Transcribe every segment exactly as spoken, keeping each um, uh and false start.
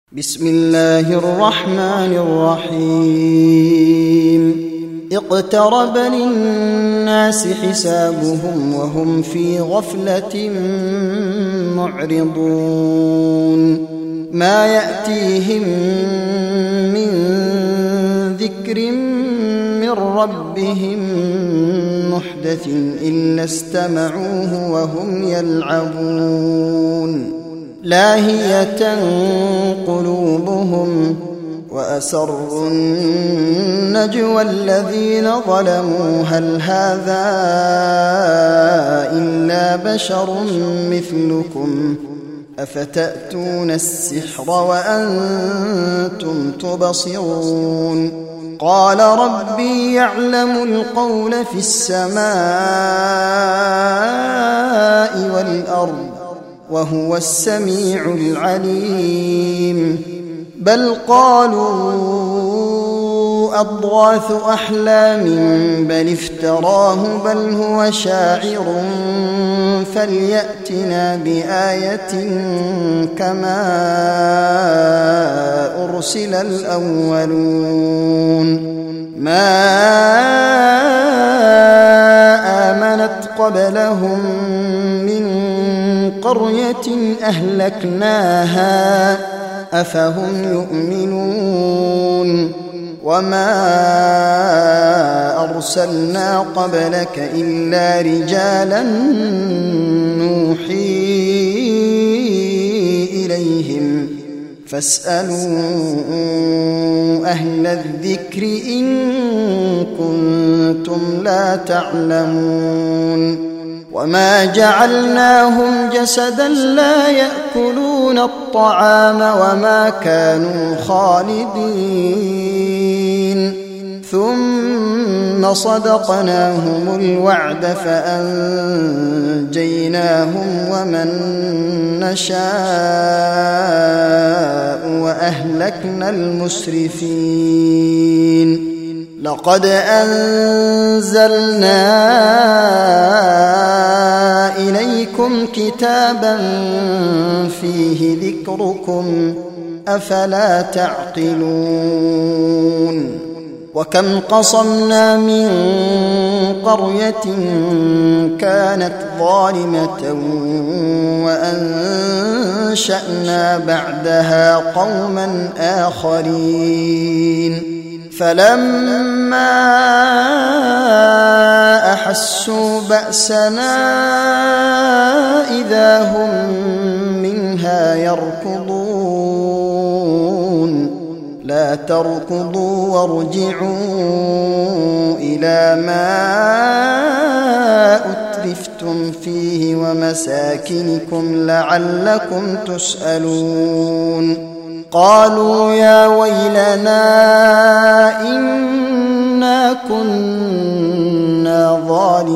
بسم الله الرحمن الرحيم اقترب للناس حسابهم وهم في غفلة معرضون ما يأتيهم من ذكر من ربهم محدث إلا استمعوه وهم يلعبون لاهية قلوبهم وأسروا النجوى الذين ظلموا هل هذا إلا بشر مثلكم أفتأتون السحر وأنتم تبصرون قال ربي يعلم القول في السماء والأرض وهو السميع العليم بل قالوا أضغاث أحلام بل افتراه بل هو شاعر فليأتنا بآية كما أرسل الأولون ما آمنت قبلهم من قرية أهلكناها أفهم يؤمنون وما أرسلنا قبلك إلا رجالا نوحي إليهم فاسألوا أهل الذكر إن كنتم لا تعلمون وما جعلناهم جسدا لا يأكلون الطعام وما كانوا خالدين ثم صدقناهم الوعد فأنجيناهم ومن نشاء وأهلكنا المسرفين لقد أنزلنا إليكم كتابا فيه ذكركم أفلا تعقلون وكم قصمنا من قرية كانت ظالمة وأنشأنا بعدها قوما آخرين فلما أحسوا بأسنا إذا هم منها يركضون لا تركضوا وارجعوا إلى ما أترفتم فيه ومساكنكم لعلكم تسألون قالوا يا ويلنا إنا كنا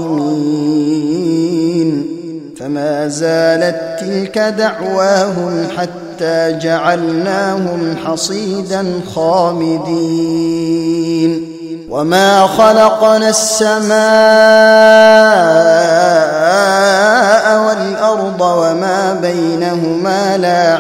ظالمين فما زالت تلك دعواهم حتى جعلناهم حصيدا خامدين وما خلقنا السماء والأرض وما بينهما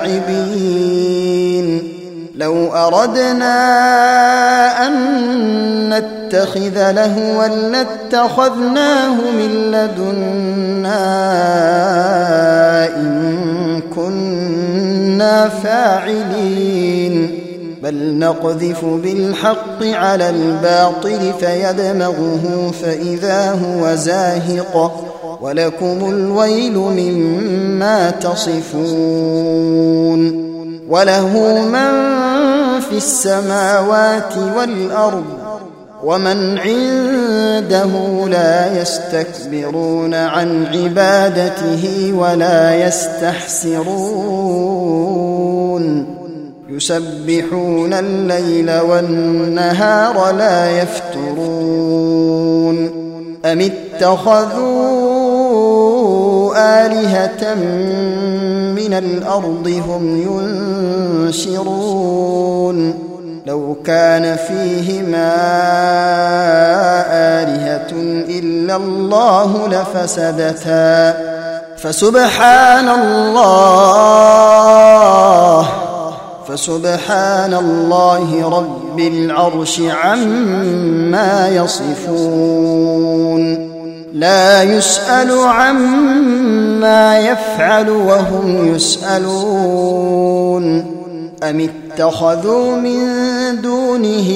لاعبين لو أردنا أن نتخذ لهوا لاتخذناه من لدنا إن كنا فاعلين بل نقذف بالحق على الباطل فيدمغه فإذا هو زاهق ولكم الويل مما تصفون وله من في السماوات والأرض ومن عنده لا يستكبرون عن عبادته ولا يستحسرون يسبحون الليل والنهار لا يفترون أم اتخذوا آلهة من الأرض هم ينشرون لو كان فيهما آلهة إلا الله لفسدتا فسبحان الله فسبحان الله رب العرش عما يصفون لا يسأل عما يفعل وهم يسألون أم اتخذوا من دونه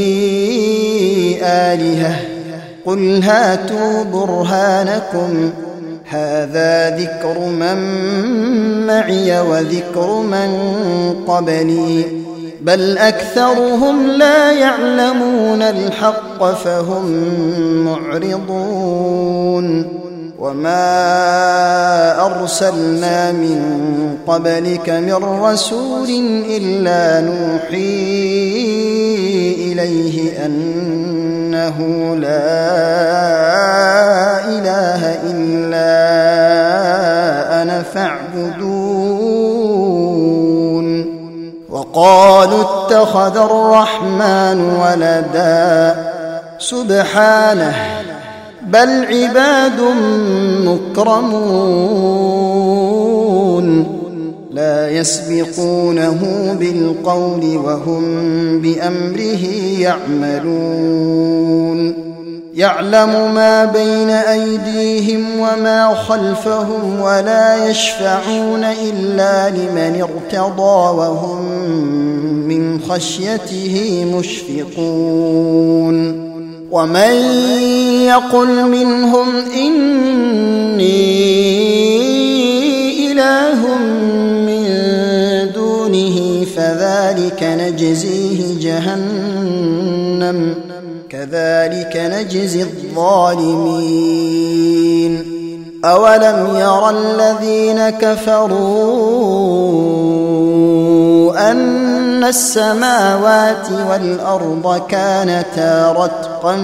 آلهة قل هاتوا برهانكم هذا ذكر من معي وذكر من قبلي بل أكثرهم لا يعلمون الحق فهم معرضون وما أرسلنا من قبلك من رسول إلا نوحي إليه أنه لا إله إلا أنا فاعبدون وقالوا اتخذ الرحمن ولدا سبحانه بل عباد مكرمون لا يسبقونه بالقول وهم بأمره يعملون يعلم ما بين أيديهم وما خلفهم ولا يشفعون إلا لمن ارتضى وهم من خشيته مشفقون ومن يقل منهم إني إله من دونه فذلك نجزيه جهنم كذلك نجزي الظالمين أولم يرى الذين كفروا أن السماوات والأرض كانتا رتقا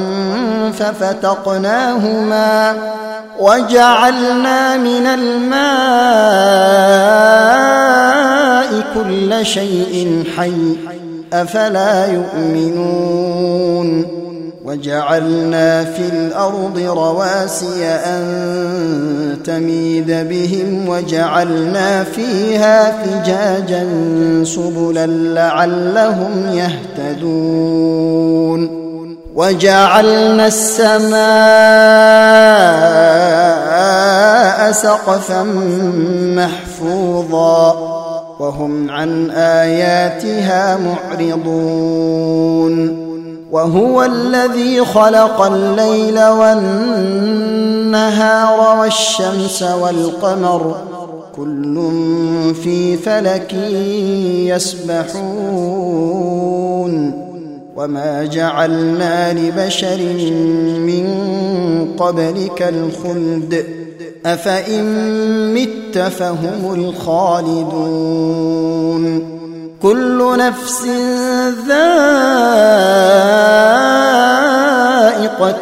ففتقناهما وجعلنا من الماء كل شيء حي أفلا يؤمنون وجعلنا في الأرض رواسي أن تميد بهم وجعلنا فيها فجاجا سبلا لعلهم يهتدون وجعلنا السماء سقفا محفوظا وهم عن آياتها معرضون وهو الذي خلق الليل والنهار والشمس والقمر كل في فلك يسبحون وما جعلنا لبشر من قبلك الخلد أفإن مت فهم الخالدون كل نفس ذائقة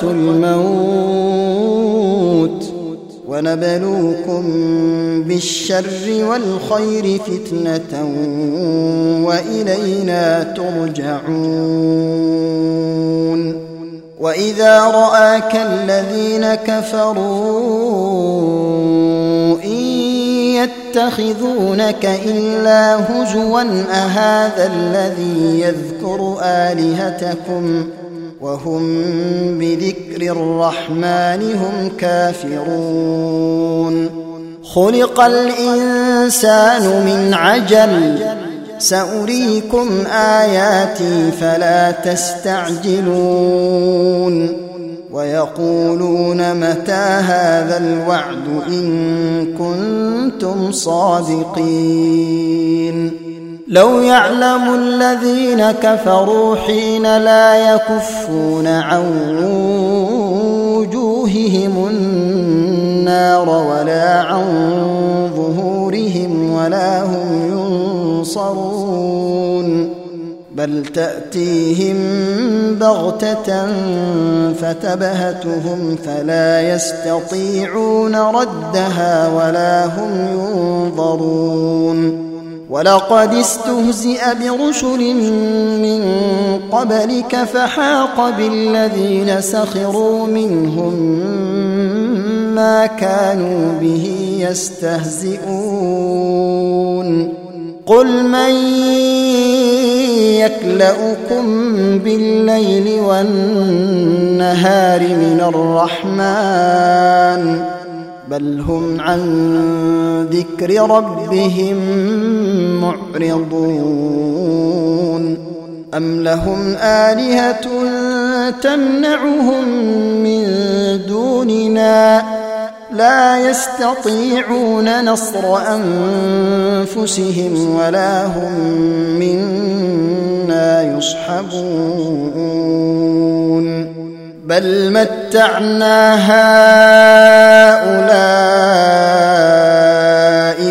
الموت ونبلوكم بالشر والخير فتنة وإلينا ترجعون وإذا رآك الذين كفروا إن يتخذونك إلا هزوا أهذا الذي يذكر آلهتكم وهم بذكر الرحمن هم كافرون خلق الإنسان من عجل سأريكم آياتي فلا تستعجلون ويقولون متى هذا الوعد إن كنتم صادقين لو يعلم الذين كفروا حين لا يكفون عن وجوههم النار ولا عن ظهورهم ولا هم ينصرون بل تأتيهم بغتة فتبهتهم فلا يستطيعون ردها ولا هم ينظرون ولقد استهزئ برسل من قبلك فحاق بالذين سخروا منهم ما كانوا به يستهزئون قل من يكلؤكم بالليل والنهار من الرحمن بل هم عن ذكر ربهم معرضون أم لهم آلهة تمنعهم من دوننا لا يستطيعون نصر أنفسهم ولا هم منا يصحبون بل متعنا هؤلاء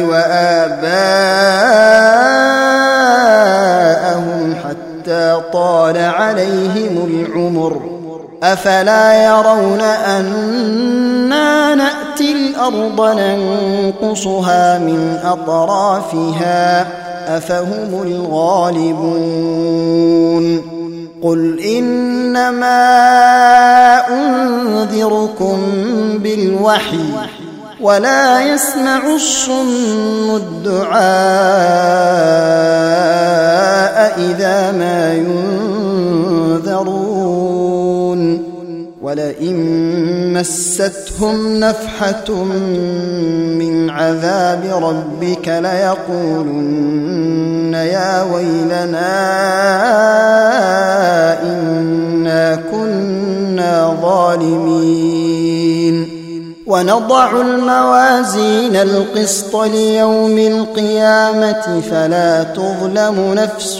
وآباءهم حتى طال عليهم العمر أفلا يرون أنا نأتي الأرض ننقصها من أطرافها أفهم الغالبون قل إنما أنذركم بالوحي ولا يسمع الصم الدعاء إذا ما ينذرون ولئن مستهم نفحة من عذاب ربك ليقولن يا ويلنا إنا كنا ظالمين ونضع الموازين القسط ليوم القيامة فلا تظلم نفس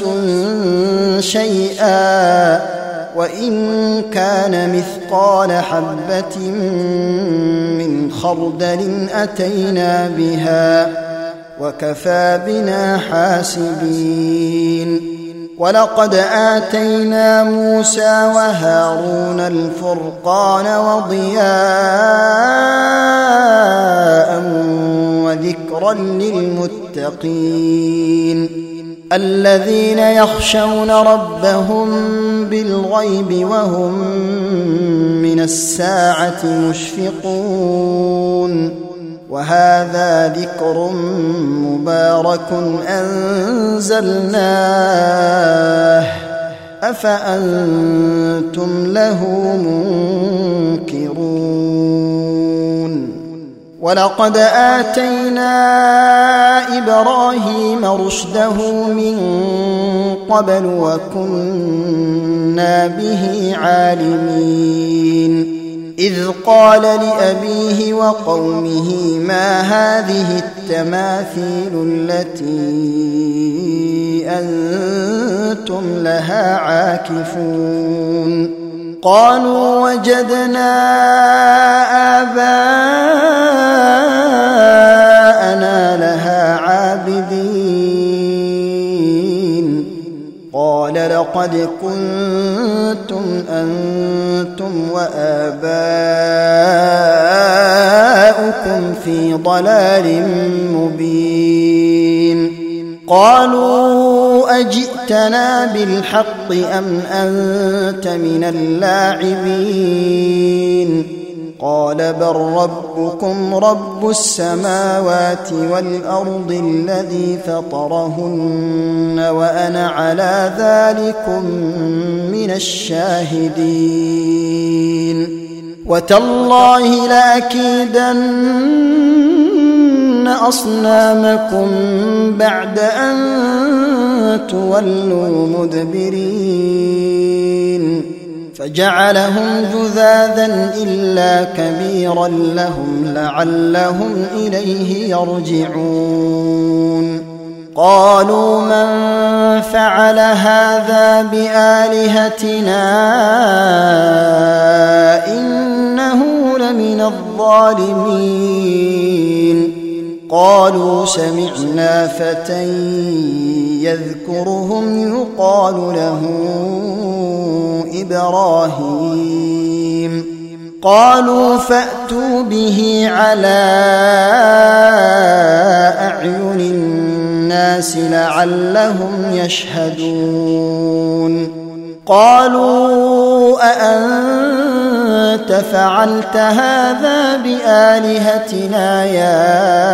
شيئا وإن كان مثقال حبة من خردل أتينا بها وكفى بنا حاسبين ولقد آتينا موسى وهارون الفرقان وضياء وذكرا للمتقين الذين يخشون ربهم بالغيب وهم من الساعة مشفقون وهذا ذكر مبارك أنزلناه أفأنتم له منكرون ولقد آتينا إبراهيم رشده من قبل وكنا به عالمين إذ قال لأبيه وقومه ما هذه التماثيل التي أنتم لها عاكفون قالوا وجدنا آباءنا لها عابدين قال لقد كنتم أنتم وآباؤكم في ضلال مبين قالوا أجئتنا بالحق أم أنت من اللاعبين قال بل ربكم رب السماوات والأرض الذي فطرهن وأنا على ذلكم من الشاهدين وتالله لأكيدن أصنامكم بعد أن تولوا مدبرين فجعلهم جذاذا إلا كبيرا لهم لعلهم إليه يرجعون قالوا من فعل هذا بآلهتنا إنه لمن الظالمين قالوا سمعنا فتى يذكرهم يقال له إبراهيم قالوا فأتوا به على أعين الناس لعلهم يشهدون قالوا أأنت فعلت هذا بآلهتنا يا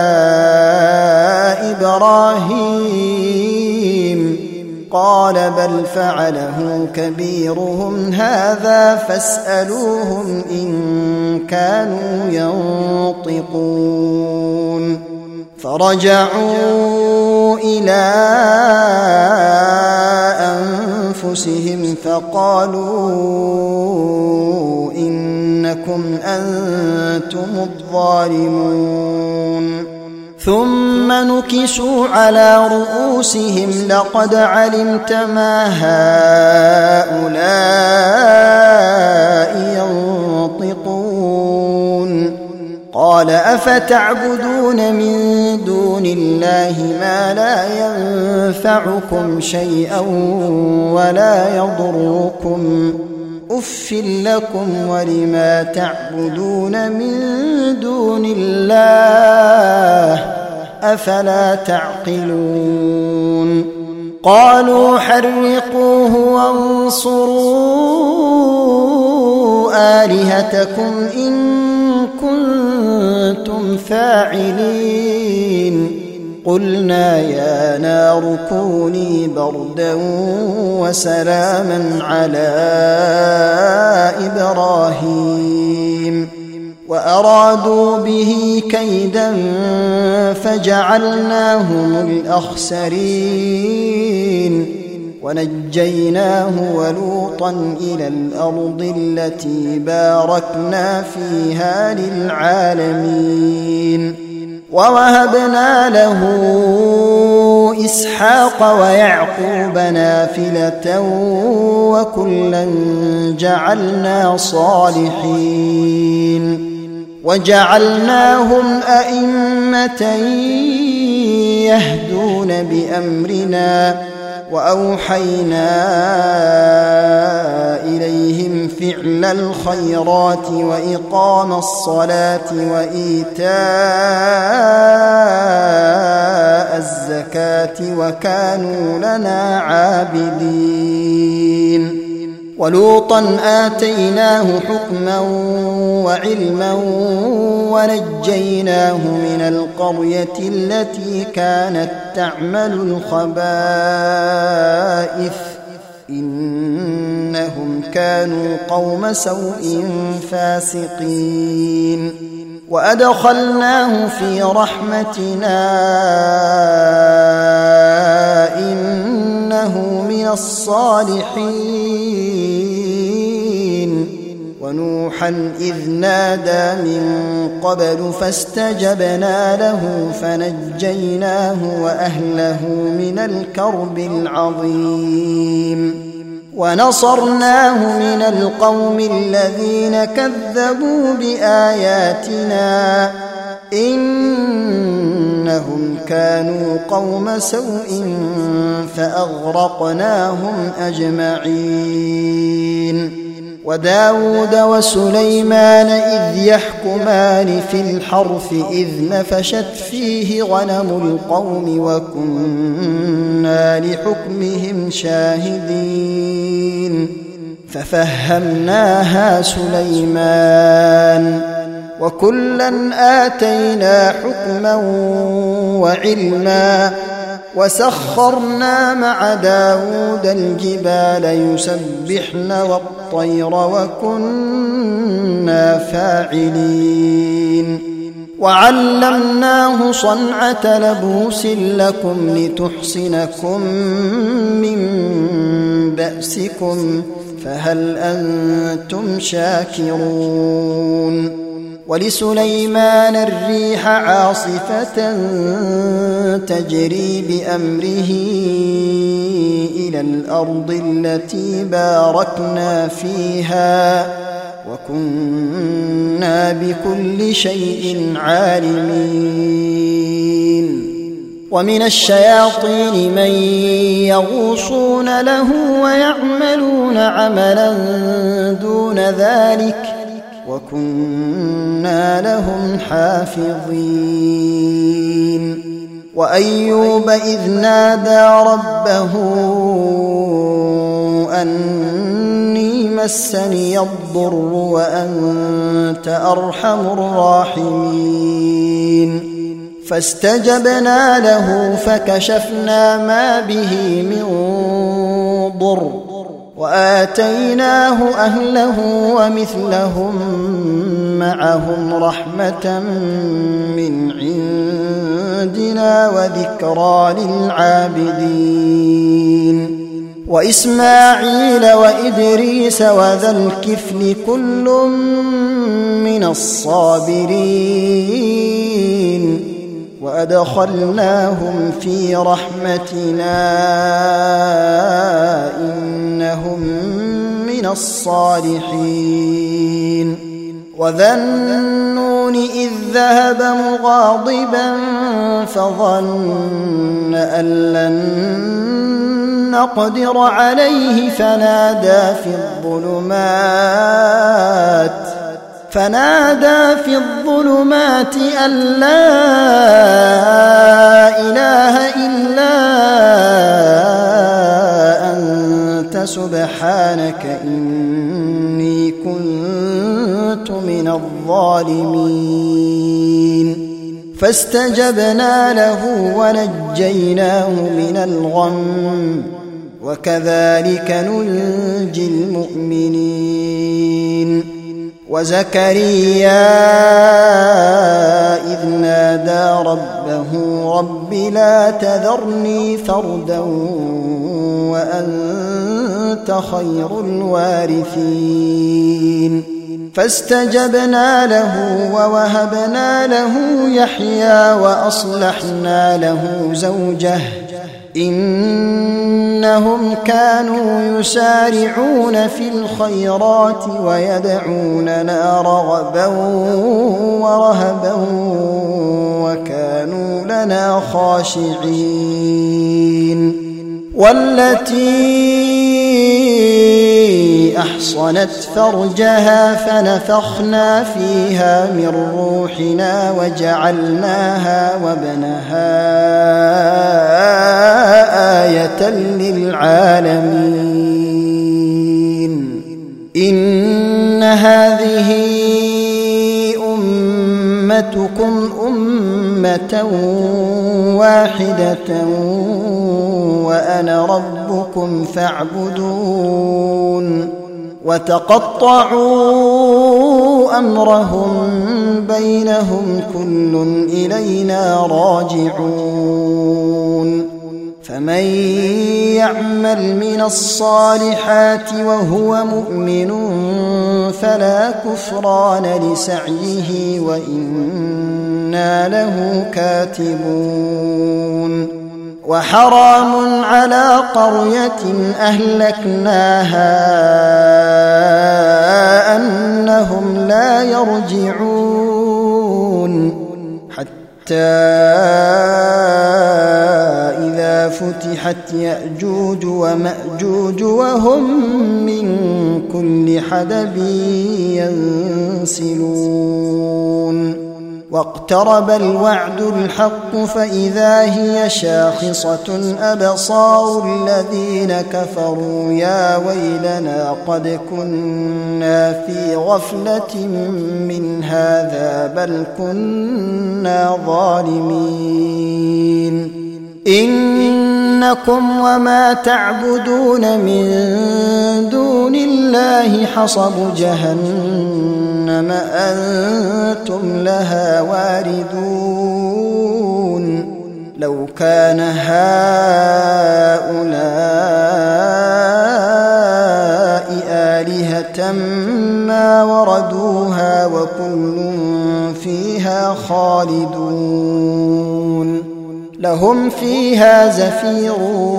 إبراهيم قال بل فعله كبيرهم هذا فاسألوهم إن كانوا ينطقون فرجعوا إلى أنفسهم فقالوا إنكم أنتم الظالمون ثم نكسوا على رؤوسهم لقد علمت ما هؤلاء ينطقون قال أفتعبدون من دون الله ما لا ينفعكم شيئا ولا يضركم أف لكم ولما تعبدون من دون الله أفلا تعقلون قالوا حرقوه وانصروا آلهتكم إن كنتم فاعلين قلنا يا نار كوني بردا وسلاما على إبراهيم وأرادوا به كيدا فجعلناهم الأخسرين ونجيناه ولوطا إلى الأرض التي باركنا فيها للعالمين ووهبنا له إسحاق ويعقوب نافلة وكلا جعلنا صالحين وجعلناهم أئمة يهدون بأمرنا وأوحينا إليهم فعل الخيرات وإقام الصلاة وإيتاء الزكاة وكانوا لنا عابدين ولوطا آتيناه حكما وعلما ونجيناه من القرية التي كانت تعمل الخبائث إنهم كانوا قوم سوء فاسقين وأدخلناه في رحمتنا إنه من الصالحين ونوحا إذ نادى من قبل فاستجبنا له فنجيناه وأهله من الكرب العظيم ونصرناه من القوم الذين كذبوا بآياتنا إنهم كانوا قوم سوء فأغرقناهم أجمعين وداود وسليمان إذ يحكمان في الحرث إذ نفشت فيه غنم القوم وكنا لحكمهم شاهدين ففهمناها سليمان وكلا آتينا حكما وعلما وسخرنا مع داود الجبال يسبحن والطير وكنا فاعلين وعلمناه صنعة لبوس لكم لتحصنكم من بأسكم فهل أنتم شاكرون ولسليمان الريح عاصفة تجري بأمره إلى الأرض التي باركنا فيها وكنا بكل شيء عالمين ومن الشياطين من يغوصون له ويعملون عملا دون ذلك وكنا لهم حافظين وأيوب إذ نادى ربه أن مسني الضر وأنت أرحم الراحمين فاستجبنا له فكشفنا ما به من ضر وآتيناه أهله ومثلهم معهم رحمة من عندنا وذكرى للعابدين وإسماعيل وإدريس وذا الكفل كل من الصابرين وأدخلناهم في رحمتنا إنهم من الصالحين وذا النون إذ ذهب مغاضبا فظن أن لن نقدر عليه فنادى في الظلمات فنادى في الظلمات أن لا إله إلا أنت سبحانك إني كنت من الظالمين فاستجبنا له ونجيناه من الغم وكذلك ننجي المؤمنين وزكريا إذ نادى ربه رب لا تذرني فردا وأنت خير الوارثين فاستجبنا له ووهبنا له يحيى وأصلحنا له زوجه إنهم كانوا يسارعون في الخيرات ويدعوننا رغبا ورهبا وكانوا لنا خاشعين والتي أحصنت فرجها فنفخنا فيها من روحنا وجعلناها وابنها آية للعالمين إن هذه أمتكم أمة واحدة وأنا ربكم فاعبدون وتقطعوا أمرهم بينهم كل إلينا راجعون فمن يعمل من الصالحات وهو مؤمن فلا كفران لسعيه وإنا له كاتبون وحرام على قرية أهلكناها أنهم لا يرجعون حتى إذا فتحت يأجوج ومأجوج وهم من كل حدب ينسلون واقترب الوعد الحق فإذا هي شاخصة أبصار الذين كفروا يا ويلنا قد كنا في غفلة من هذا بل كنا ظالمين إنكم وما تعبدون من دون الله حصب جهنم أنتم لها واردون لو كان هؤلاء آلهة ما وردوها وكل فيها خالدون لهم فيها زفير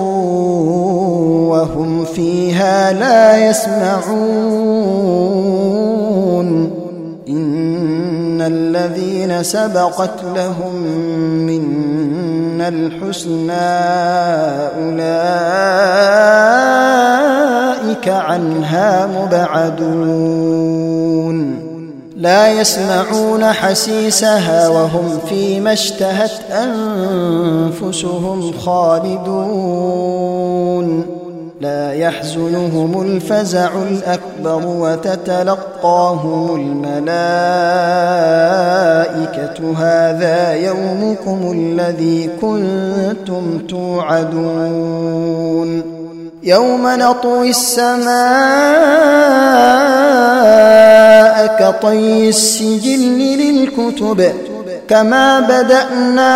وهم فيها لا يسمعون إن الذين سبقت لهم منا الحسنى أولئك عنها مبعدون لا يسمعون حسيسها وهم فيما اشتهت أنفسهم خالدون لا يحزنهم الفزع الأكبر وتتلقاهم الملائكة هذا يومكم الذي كنتم توعدون يوم نطوي السماء كطي السجل للكتب كما بدأنا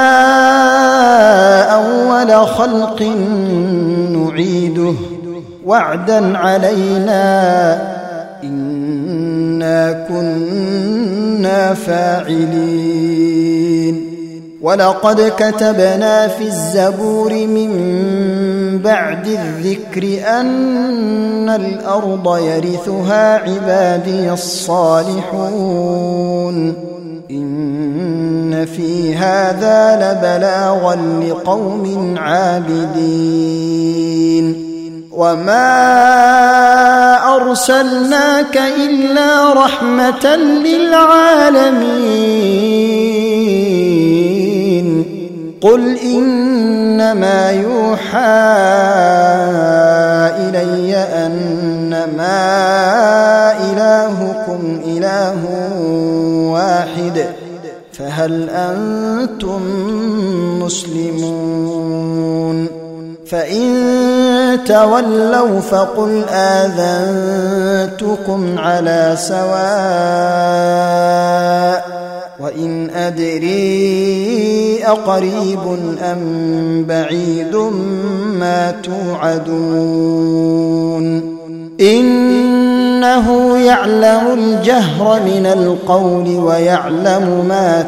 أول خلق نعيده وعدا علينا إنا كنا فاعلين ولقد كتبنا في الزبور من بعد الذكر أن الأرض يرثها عبادي الصالحون إن في هذا لبلاغا لقوم عابدين وما أرسلناك إلا رحمة للعالمين قل إنما يوحى إلي أنما إلهكم إله واحد فهل أنتم مسلمون فإن تولوا فقل آذنتكم على سواء وإن أدري أقريب أم بعيد ما توعدون إنه يعلم الجهر من القول ويعلم ما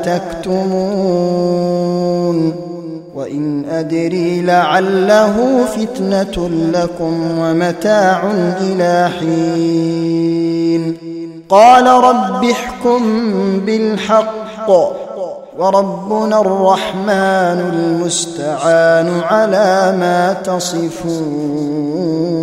تكتمون وإن أدري لعله فتنة لكم ومتاع إلى حين قال رب احكم بالحق وربنا الرحمن المستعان على ما تصفون.